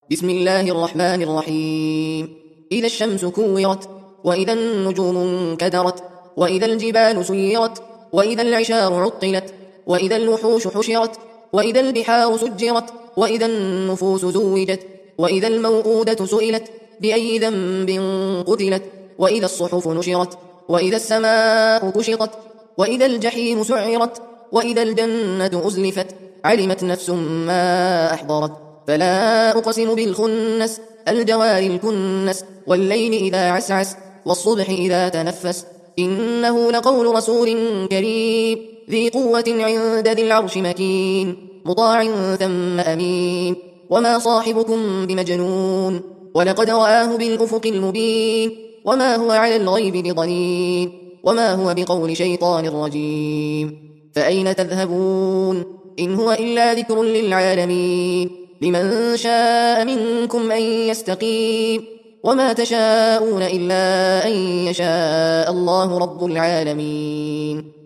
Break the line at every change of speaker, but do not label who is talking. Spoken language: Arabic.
بسم الله الرحمن الرحيم. إذا الشمس كورت، وإذا النجوم انكدرت، وإذا الجبال سيرت، وإذا العشار عطلت، وإذا الوحوش حشرت، وإذا البحار سجرت، وإذا النفوس زوجت، وإذا الموءودة سئلت بأي ذنب قتلت، وإذا الصحف نشرت، وإذا السماء كشطت، وإذا الجحيم سعرت، وإذا الجنة أزلفت، علمت نفس ما أحضرت. فلا أقسم بالخنس، الجوار الكنس، والليل إذا عسعس، والصبح إذا تنفس، إنه لقول رسول كريم ذي قوة عند ذي العرش مكين، مطاع ثم أمين. وما صاحبكم بمجنون، ولقد رآه بالأفق المبين، وما هو على الغيب بضنين، وما هو بقول شيطان رجيم. فأين تذهبون؟ إن هو إلا ذكر للعالمين، لمن شاء منكم أن يستقيم، وما تشاءون إلا أن يشاء الله رب العالمين.